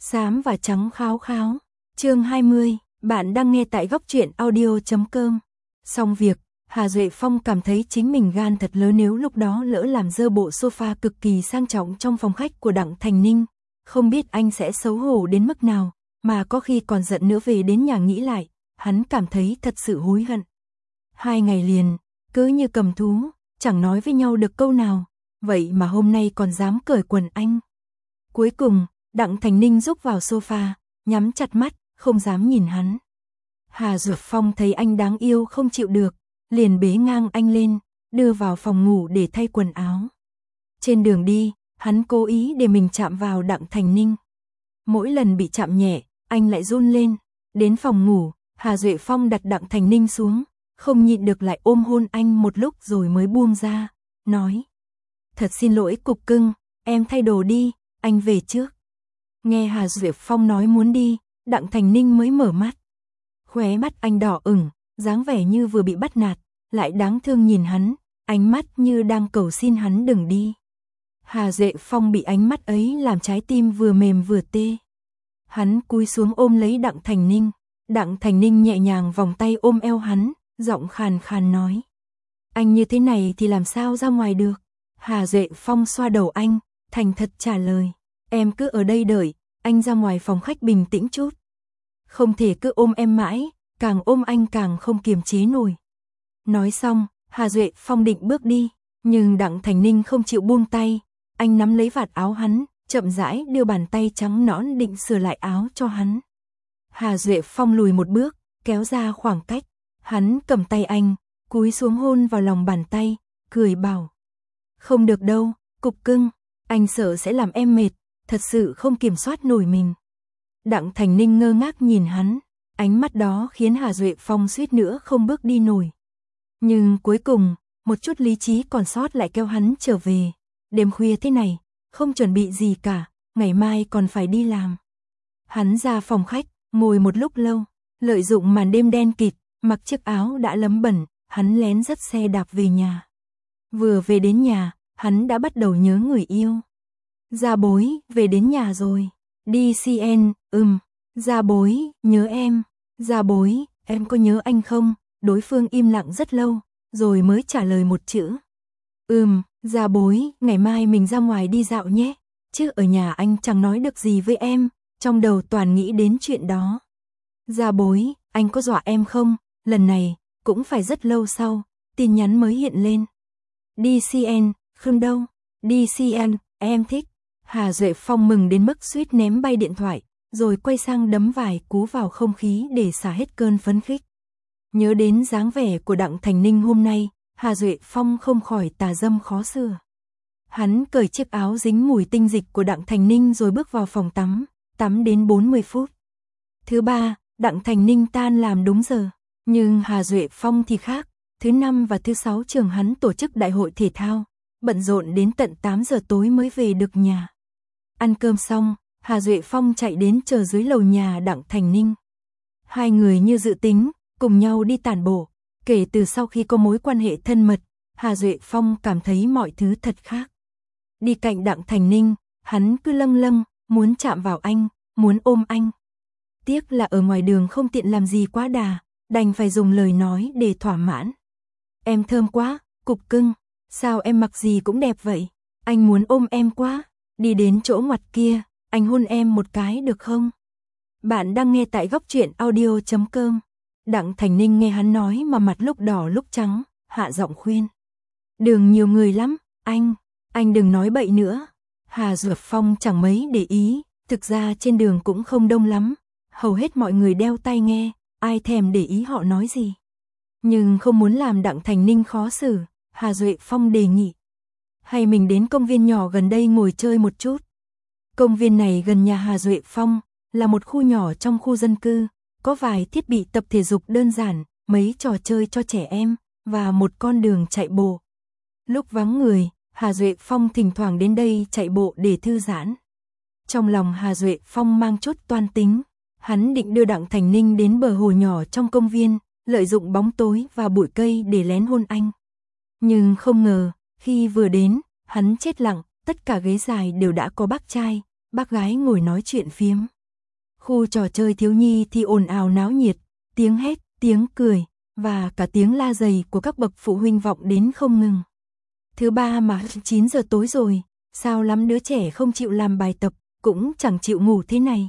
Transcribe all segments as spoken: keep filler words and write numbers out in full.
Xám và trắng kháo kháo. Chương hai mươi, bạn đang nghe tại góc truyện audio chấm com. Xong việc, Hà Duệ Phong cảm thấy chính mình gan thật lớn nếu lúc đó lỡ làm dơ bộ sofa cực kỳ sang trọng trong phòng khách của Đặng Thành Ninh. Không biết anh sẽ xấu hổ đến mức nào, mà có khi còn giận nữa. Về đến nhà nghĩ lại, hắn cảm thấy thật sự hối hận. Hai ngày liền, cứ như cầm thú, chẳng nói với nhau được câu nào, vậy mà hôm nay còn dám cởi quần anh. Cuối cùng, Đặng Thành Ninh rúc vào sofa, nhắm chặt mắt, không dám nhìn hắn. Hà Duệ Phong thấy anh đáng yêu không chịu được, liền bế ngang anh lên, đưa vào phòng ngủ để thay quần áo. Trên đường đi, hắn cố ý để mình chạm vào Đặng Thành Ninh. Mỗi lần bị chạm nhẹ, anh lại run lên. Đến phòng ngủ, Hà Duệ Phong đặt Đặng Thành Ninh xuống, không nhịn được lại ôm hôn anh một lúc rồi mới buông ra, nói: "Thật xin lỗi cục cưng, em thay đồ đi, anh về trước." Nghe Hà Duệ Phong nói muốn đi, Đặng Thành Ninh mới mở mắt. Khóe mắt anh đỏ ửng, dáng vẻ như vừa bị bắt nạt, lại đáng thương nhìn hắn, ánh mắt như đang cầu xin hắn đừng đi. Hà Duệ Phong bị ánh mắt ấy làm trái tim vừa mềm vừa tê. Hắn cúi xuống ôm lấy Đặng Thành Ninh, Đặng Thành Ninh nhẹ nhàng vòng tay ôm eo hắn, giọng khàn khàn nói: "Anh như thế này thì làm sao ra ngoài được?" Hà Duệ Phong xoa đầu anh, thành thật trả lời: "Em cứ ở đây đợi, anh ra ngoài phòng khách bình tĩnh chút." Không thể cứ ôm em mãi, càng ôm anh càng không kiềm chế nổi. Nói xong, Hà Duệ Phong định bước đi, nhưng Đặng Thành Ninh không chịu buông tay, anh nắm lấy vạt áo hắn, chậm rãi đưa bàn tay trắng nõn định sửa lại áo cho hắn. Hà Duệ Phong lùi một bước, kéo ra khoảng cách, hắn cầm tay anh, cúi xuống hôn vào lòng bàn tay, cười bảo: "Không được đâu, cục cưng, anh sợ sẽ làm em mệt, thật sự không kiểm soát nổi mình." Đặng Thành Ninh ngơ ngác nhìn hắn, ánh mắt đó khiến Hà Duệ Phong suýt nữa không bước đi nổi. Nhưng cuối cùng, một chút lý trí còn sót lại kêu hắn trở về. Đêm khuya thế này, không chuẩn bị gì cả, ngày mai còn phải đi làm. Hắn ra phòng khách, ngồi một lúc lâu, lợi dụng màn đêm đen kịt, mặc chiếc áo đã lấm bẩn, hắn lén dắt xe đạp về nhà. Vừa về đến nhà, hắn đã bắt đầu nhớ người yêu. "Gia Bối, về đến nhà rồi." "Đi xê en, ừm." "Gia Bối, nhớ em." "Gia Bối, em có nhớ anh không?" Đối phương im lặng rất lâu, rồi mới trả lời một chữ: "Ừm." "Gia Bối, ngày mai mình ra ngoài đi dạo nhé." "Chứ ở nhà anh chẳng nói được gì với em." Trong đầu toàn nghĩ đến chuyện đó. "Gia Bối, anh có dọa em không?" Lần này, cũng phải rất lâu sau, tin nhắn mới hiện lên. "Đi xê en, không đâu." "Đi xê en, em thích." Hà Duệ Phong mừng đến mức suýt ném bay điện thoại, rồi quay sang đấm vài cú vào không khí để xả hết cơn phấn khích. Nhớ đến dáng vẻ của Đặng Thành Ninh hôm nay, Hà Duệ Phong không khỏi tà dâm khó sửa. Hắn cởi chiếc áo dính mùi tinh dịch của Đặng Thành Ninh rồi bước vào phòng tắm, tắm đến bốn mươi phút. Thứ ba, Đặng Thành Ninh tan làm đúng giờ, nhưng Hà Duệ Phong thì khác. Thứ năm và thứ sáu trường hắn tổ chức đại hội thể thao, bận rộn đến tận tám giờ tối mới về được nhà. Ăn cơm xong, Hà Duệ Phong chạy đến chờ dưới lầu nhà Đặng Thành Ninh. Hai người như dự tính, cùng nhau đi tản bộ. Kể từ sau khi có mối quan hệ thân mật, Hà Duệ Phong cảm thấy mọi thứ thật khác. Đi cạnh Đặng Thành Ninh, hắn cứ lâng lâng, muốn chạm vào anh, muốn ôm anh. Tiếc là ở ngoài đường không tiện làm gì quá đà, đành phải dùng lời nói để thỏa mãn. "Em thơm quá, cục cưng, sao em mặc gì cũng đẹp vậy? Anh muốn ôm em quá." "Đi đến chỗ ngoặt kia, anh hôn em một cái được không?" Bạn đang nghe tại góc truyện audio chấm com. Đặng Thành Ninh nghe hắn nói mà mặt lúc đỏ lúc trắng, hạ giọng khuyên: "Đường nhiều người lắm, anh, anh đừng nói bậy nữa." Hà Duệ Phong chẳng mấy để ý, thực ra trên đường cũng không đông lắm, hầu hết mọi người đeo tai nghe, ai thèm để ý họ nói gì. Nhưng không muốn làm Đặng Thành Ninh khó xử, Hà Duệ Phong đề nghị: "Hay mình đến công viên nhỏ gần đây ngồi chơi một chút." Công viên này gần nhà Hà Duệ Phong, là một khu nhỏ trong khu dân cư, có vài thiết bị tập thể dục đơn giản, mấy trò chơi cho trẻ em, và một con đường chạy bộ. Lúc vắng người, Hà Duệ Phong thỉnh thoảng đến đây chạy bộ để thư giãn. Trong lòng Hà Duệ Phong mang chút toan tính, hắn định đưa Đặng Thành Ninh đến bờ hồ nhỏ trong công viên, lợi dụng bóng tối và bụi cây để lén hôn anh. Nhưng không ngờ, khi vừa đến, hắn chết lặng, tất cả ghế dài đều đã có bác trai, bác gái ngồi nói chuyện phiếm. Khu trò chơi thiếu nhi thì ồn ào náo nhiệt, tiếng hét, tiếng cười, và cả tiếng la dày của các bậc phụ huynh vọng đến không ngừng. Thứ ba mà chín giờ tối rồi, sao lắm đứa trẻ không chịu làm bài tập, cũng chẳng chịu ngủ thế này.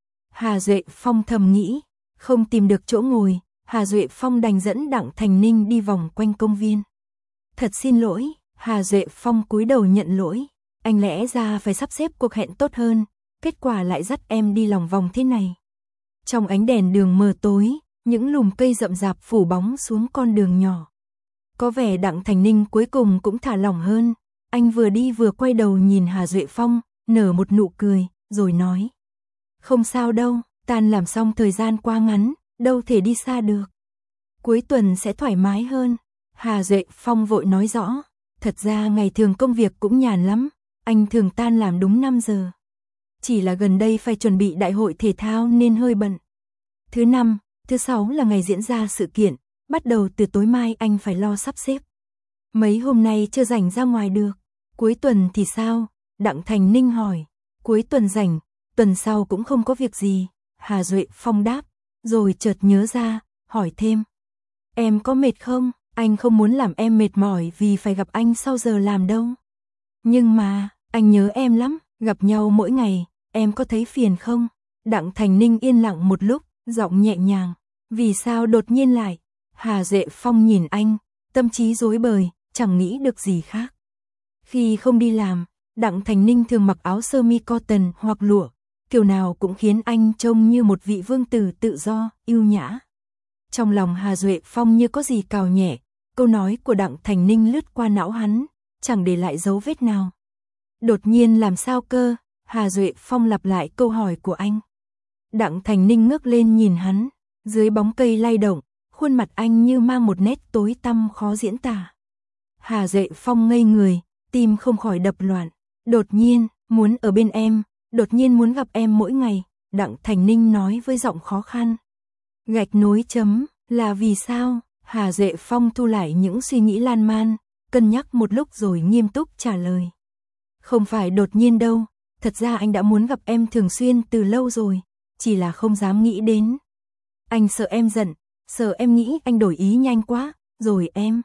Hà Duệ Phong thầm nghĩ, không tìm được chỗ ngồi, Hà Duệ Phong đành dẫn Đặng Thành Ninh đi vòng quanh công viên. Thật xin lỗi, Hà Duệ Phong cúi đầu nhận lỗi, anh lẽ ra phải sắp xếp cuộc hẹn tốt hơn, kết quả lại dắt em đi lòng vòng thế này. Trong ánh đèn đường mờ tối, những lùm cây rậm rạp phủ bóng xuống con đường nhỏ. Có vẻ Đặng Thành Ninh cuối cùng cũng thả lỏng hơn, anh vừa đi vừa quay đầu nhìn Hà Duệ Phong, nở một nụ cười, rồi nói. Không sao đâu, tan làm xong thời gian quá ngắn, đâu thể đi xa được. Cuối tuần sẽ thoải mái hơn. Hà Duệ Phong vội nói rõ, thật ra ngày thường công việc cũng nhàn lắm, anh thường tan làm đúng năm giờ. Chỉ là gần đây phải chuẩn bị đại hội thể thao nên hơi bận. Thứ năm, thứ sáu là ngày diễn ra sự kiện, bắt đầu từ tối mai anh phải lo sắp xếp. Mấy hôm nay chưa rảnh ra ngoài được. Cuối tuần thì sao? Đặng Thành Ninh hỏi. Cuối tuần rảnh, tuần sau cũng không có việc gì. Hà Duệ Phong đáp, rồi chợt nhớ ra, hỏi thêm. Em có mệt không? Anh không muốn làm em mệt mỏi vì phải gặp anh sau giờ làm đâu. Nhưng mà, anh nhớ em lắm, gặp nhau mỗi ngày, em có thấy phiền không? Đặng Thành Ninh yên lặng một lúc, giọng nhẹ nhàng. Vì sao đột nhiên lại? Hà Duệ Phong nhìn anh, tâm trí rối bời, chẳng nghĩ được gì khác. Khi không đi làm, Đặng Thành Ninh thường mặc áo sơ mi cotton hoặc lụa, kiểu nào cũng khiến anh trông như một vị vương tử tự do, yêu nhã. Trong lòng Hà Duệ Phong như có gì cào nhẹ, câu nói của Đặng Thành Ninh lướt qua não hắn, chẳng để lại dấu vết nào. Đột nhiên làm sao cơ? Hà Duệ Phong lặp lại câu hỏi của anh. Đặng Thành Ninh ngước lên nhìn hắn, dưới bóng cây lay động, khuôn mặt anh như mang một nét tối tăm khó diễn tả. Hà Duệ Phong ngây người, tim không khỏi đập loạn. Đột nhiên, muốn ở bên em, đột nhiên muốn gặp em mỗi ngày, Đặng Thành Ninh nói với giọng khó khăn. Gạch nối chấm, là vì sao? Hà Duệ Phong thu lại những suy nghĩ lan man, cân nhắc một lúc rồi nghiêm túc trả lời. Không phải đột nhiên đâu, thật ra anh đã muốn gặp em thường xuyên từ lâu rồi, chỉ là không dám nghĩ đến. Anh sợ em giận, sợ em nghĩ anh đổi ý nhanh quá, rồi em.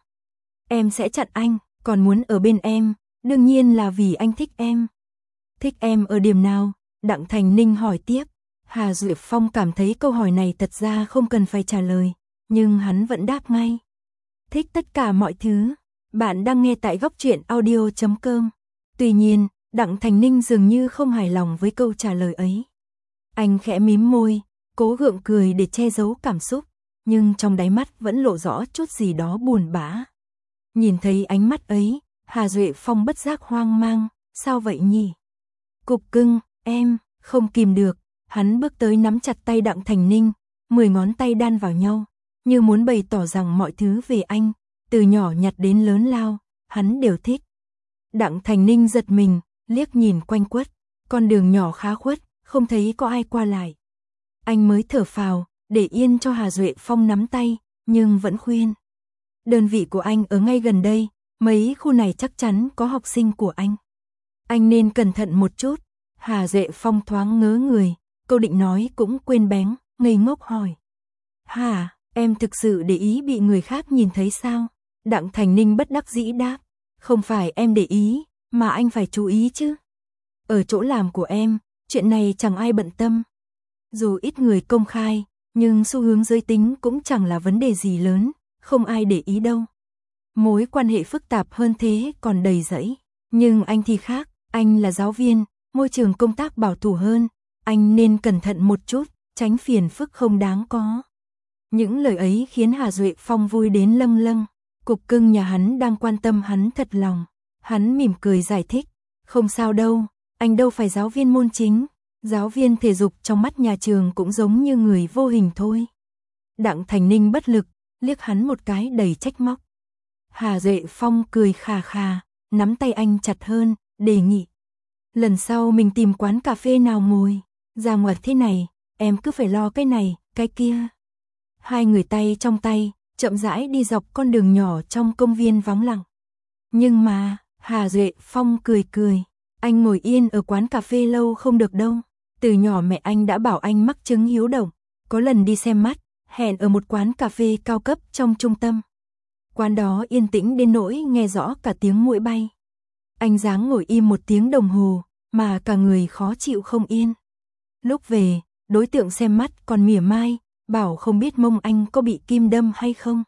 Em sẽ chặn anh, còn muốn ở bên em, đương nhiên là vì anh thích em. Thích em ở điểm nào? Đặng Thành Ninh hỏi tiếp. Hà Duệ Phong cảm thấy câu hỏi này thật ra không cần phải trả lời, nhưng hắn vẫn đáp ngay. Thích tất cả mọi thứ. Bạn đang nghe tại góc truyện audio chấm com. Tuy nhiên, Đặng Thành Ninh dường như không hài lòng với câu trả lời ấy. Anh khẽ mím môi, cố gượng cười để che giấu cảm xúc, nhưng trong đáy mắt vẫn lộ rõ chút gì đó buồn bã. Nhìn thấy ánh mắt ấy, Hà Duệ Phong bất giác hoang mang, sao vậy nhỉ? Cục cưng, em, không kìm được, hắn bước tới nắm chặt tay Đặng Thành Ninh, mười ngón tay đan vào nhau, như muốn bày tỏ rằng mọi thứ về anh, từ nhỏ nhặt đến lớn lao, hắn đều thích. Đặng Thành Ninh giật mình, liếc nhìn quanh quất, con đường nhỏ khá khuất, không thấy có ai qua lại. Anh mới thở phào, để yên cho Hà Duệ Phong nắm tay, nhưng vẫn khuyên. Đơn vị của anh ở ngay gần đây, mấy khu này chắc chắn có học sinh của anh. Anh nên cẩn thận một chút. Hà Duệ Phong thoáng ngớ người, câu định nói cũng quên bén, ngây ngốc hỏi. Hả, em thực sự để ý bị người khác nhìn thấy sao? Đặng Thành Ninh bất đắc dĩ đáp. Không phải em để ý, mà anh phải chú ý chứ. Ở chỗ làm của em, chuyện này chẳng ai bận tâm. Dù ít người công khai, nhưng xu hướng giới tính cũng chẳng là vấn đề gì lớn, không ai để ý đâu. Mối quan hệ phức tạp hơn thế còn đầy rẫy. Nhưng anh thì khác, anh là giáo viên, môi trường công tác bảo thủ hơn, anh nên cẩn thận một chút, tránh phiền phức không đáng có. Những lời ấy khiến Hà Duệ Phong vui đến lâng lâng. Cục cưng nhà hắn đang quan tâm hắn thật lòng. Hắn mỉm cười giải thích, không sao đâu, anh đâu phải giáo viên môn chính. Giáo viên thể dục trong mắt nhà trường cũng giống như người vô hình thôi. Đặng Thành Ninh bất lực, liếc hắn một cái đầy trách móc. Hà Duệ Phong cười khà khà, nắm tay anh chặt hơn, đề nghị. Lần sau mình tìm quán cà phê nào ngồi, ra ngoài thế này, em cứ phải lo cái này, cái kia. Hai người tay trong tay, chậm rãi đi dọc con đường nhỏ trong công viên vắng lặng. Nhưng mà, Hà Duệ Phong cười cười, Anh ngồi yên ở quán cà phê lâu không được đâu. Từ nhỏ mẹ anh đã bảo anh mắc chứng hiếu động. Có lần đi xem mắt, hẹn ở một quán cà phê cao cấp trong trung tâm. Quán đó yên tĩnh đến nỗi nghe rõ cả tiếng muỗi bay. Anh dáng ngồi im một tiếng đồng hồ, mà cả người khó chịu không yên. Lúc về, đối tượng xem mắt còn mỉa mai, bảo không biết mông anh có bị kim đâm hay không.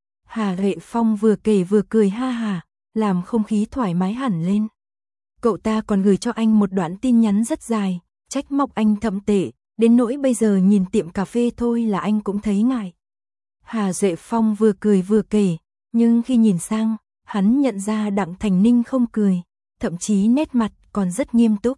Hà Huệ Phong vừa kể vừa cười ha hả, làm không khí thoải mái hẳn lên. Cậu ta còn gửi cho anh một đoạn tin nhắn rất dài, trách móc anh thậm tệ, đến nỗi bây giờ nhìn tiệm cà phê thôi là anh cũng thấy ngại. Hà Huệ Phong vừa cười vừa kể, nhưng khi nhìn sang, hắn nhận ra Đặng Thành Ninh không cười, thậm chí nét mặt còn rất nghiêm túc.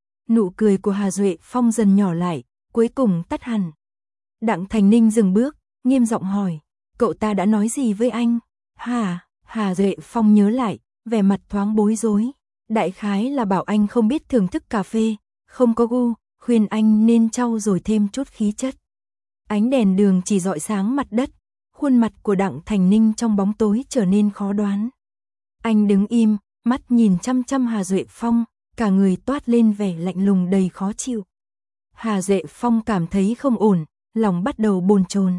Nụ cười của Hà Huệ Phong dần nhỏ lại, cuối cùng tắt hẳn. Đặng Thành Ninh dừng bước, nghiêm giọng hỏi, cậu ta đã nói gì với anh? Hà, Hà Huệ Phong nhớ lại, vẻ mặt thoáng bối rối. Đại khái là bảo anh không biết thưởng thức cà phê, không có gu, khuyên anh nên trau dồi thêm chút khí chất. Ánh đèn đường chỉ rọi sáng mặt đất, khuôn mặt của Đặng Thành Ninh trong bóng tối trở nên khó đoán. Anh đứng im, mắt nhìn chăm chăm Hà Huệ Phong, cả người toát lên vẻ lạnh lùng đầy khó chịu. Hà Huệ Phong cảm thấy không ổn, lòng bắt đầu bồn chồn.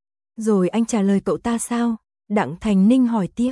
Rồi anh trả lời cậu ta sao? Đặng Thành Ninh hỏi tiếp.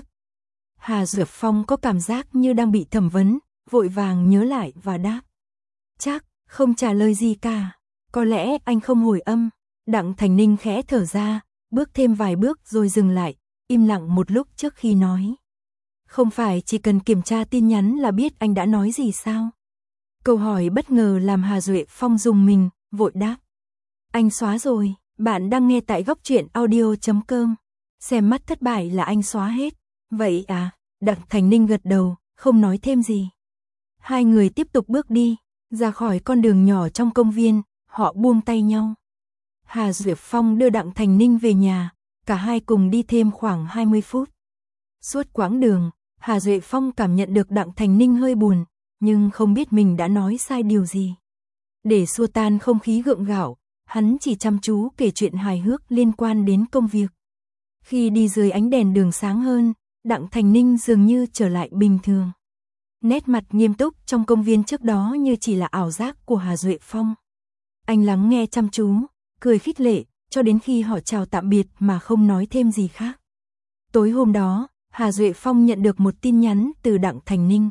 Hà Huệ Phong có cảm giác như đang bị thẩm vấn, vội vàng nhớ lại và đáp. Chắc, không trả lời gì cả. Có lẽ anh không hồi âm. Đặng Thành Ninh khẽ thở ra, bước thêm vài bước rồi dừng lại, im lặng một lúc trước khi nói. Không phải chỉ cần kiểm tra tin nhắn là biết anh đã nói gì sao? Câu hỏi bất ngờ làm Hà Huệ Phong rùng mình, vội đáp. Anh xóa rồi, bạn đang nghe tại góc truyện audio chấm com. Xem mắt thất bại là anh xóa hết. Vậy à? Đặng Thành Ninh gật đầu, không nói thêm gì. Hai người tiếp tục bước đi, ra khỏi con đường nhỏ trong công viên, họ buông tay nhau. Hà Huệ Phong đưa Đặng Thành Ninh về nhà, cả hai cùng đi thêm khoảng hai mươi phút. Suốt quãng đường, Hà Huệ Phong cảm nhận được Đặng Thành Ninh hơi buồn, nhưng không biết mình đã nói sai điều gì. Để xua tan không khí gượng gạo, hắn chỉ chăm chú kể chuyện hài hước liên quan đến công việc. Khi đi dưới ánh đèn đường sáng hơn, Đặng Thành Ninh dường như trở lại bình thường. Nét mặt nghiêm túc trong công viên trước đó như chỉ là ảo giác của Hà Huệ Phong. Anh lắng nghe chăm chú, cười khích lệ, cho đến khi họ chào tạm biệt mà không nói thêm gì khác. Tối hôm đó, Hà Huệ Phong nhận được một tin nhắn từ Đặng Thành Ninh.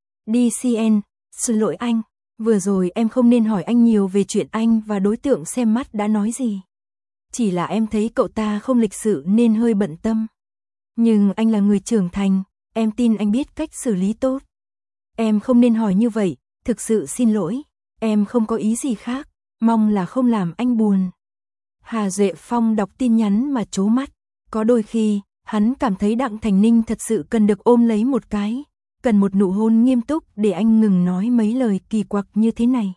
đê xê en, xin lỗi anh, vừa rồi em không nên hỏi anh nhiều về chuyện anh và đối tượng xem mắt đã nói gì. Chỉ là em thấy cậu ta không lịch sự nên hơi bận tâm. Nhưng anh là người trưởng thành, em tin anh biết cách xử lý tốt. Em không nên hỏi như vậy, thực sự xin lỗi, em không có ý gì khác, mong là không làm anh buồn. Hà Huệ Phong đọc tin nhắn mà trố mắt, có đôi khi, hắn cảm thấy Đặng Thành Ninh thật sự cần được ôm lấy một cái, cần một nụ hôn nghiêm túc để anh ngừng nói mấy lời kỳ quặc như thế này.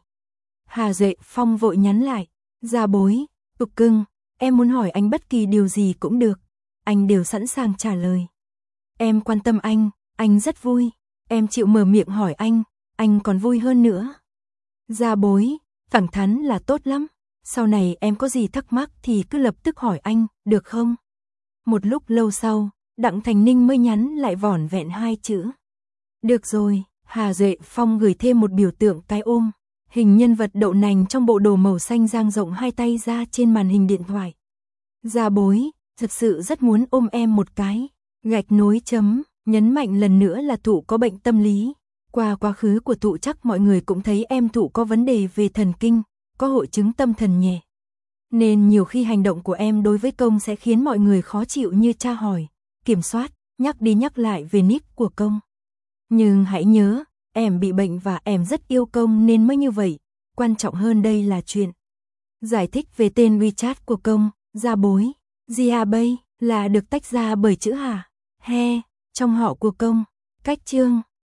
Hà Huệ Phong vội nhắn lại, Gia Bối, Tục Cưng, em muốn hỏi anh bất kỳ điều gì cũng được, anh đều sẵn sàng trả lời. Em quan tâm anh, anh rất vui, em chịu mở miệng hỏi anh, anh còn vui hơn nữa. Gia Bối, thẳng thắn là tốt lắm, sau này em có gì thắc mắc thì cứ lập tức hỏi anh, được không? Một lúc lâu sau, Đặng Thành Ninh mới nhắn lại vỏn vẹn hai chữ. Được rồi, Hà Huệ Phong gửi thêm một biểu tượng cái ôm, hình nhân vật đậu nành trong bộ đồ màu xanh dang rộng hai tay ra trên màn hình điện thoại. Gia Bối, thật sự rất muốn ôm em một cái. Gạch nối chấm, nhấn mạnh lần nữa là Thụ có bệnh tâm lý. Qua quá khứ của Thụ chắc mọi người cũng thấy em Thụ có vấn đề về thần kinh, có hội chứng tâm thần nhẹ. Nên nhiều khi hành động của em đối với Công sẽ khiến mọi người khó chịu như tra hỏi, kiểm soát, nhắc đi nhắc lại về nick của Công. Nhưng hãy nhớ, em bị bệnh và em rất yêu Công nên mới như vậy. Quan trọng hơn đây là chuyện giải thích về tên WeChat của Công, Gia Bối, Gia Bay, là được tách ra bởi chữ Hà, He, trong họ của Công, cách chương.